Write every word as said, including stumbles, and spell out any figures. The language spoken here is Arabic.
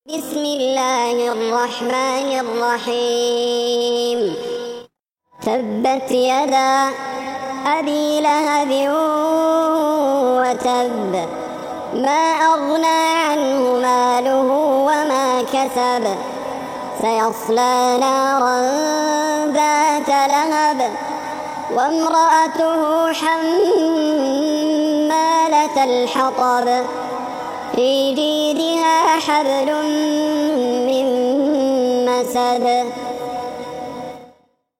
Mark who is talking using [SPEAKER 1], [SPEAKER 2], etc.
[SPEAKER 1] بسم الله الرحمن الرحيم. تبت يدا أبي لهب وتب، ما أغنى عنه ماله وما كسب، سيصلى نارا ذات لهب وامرأته حمالة الحطب، في جيدها حبل من مسد.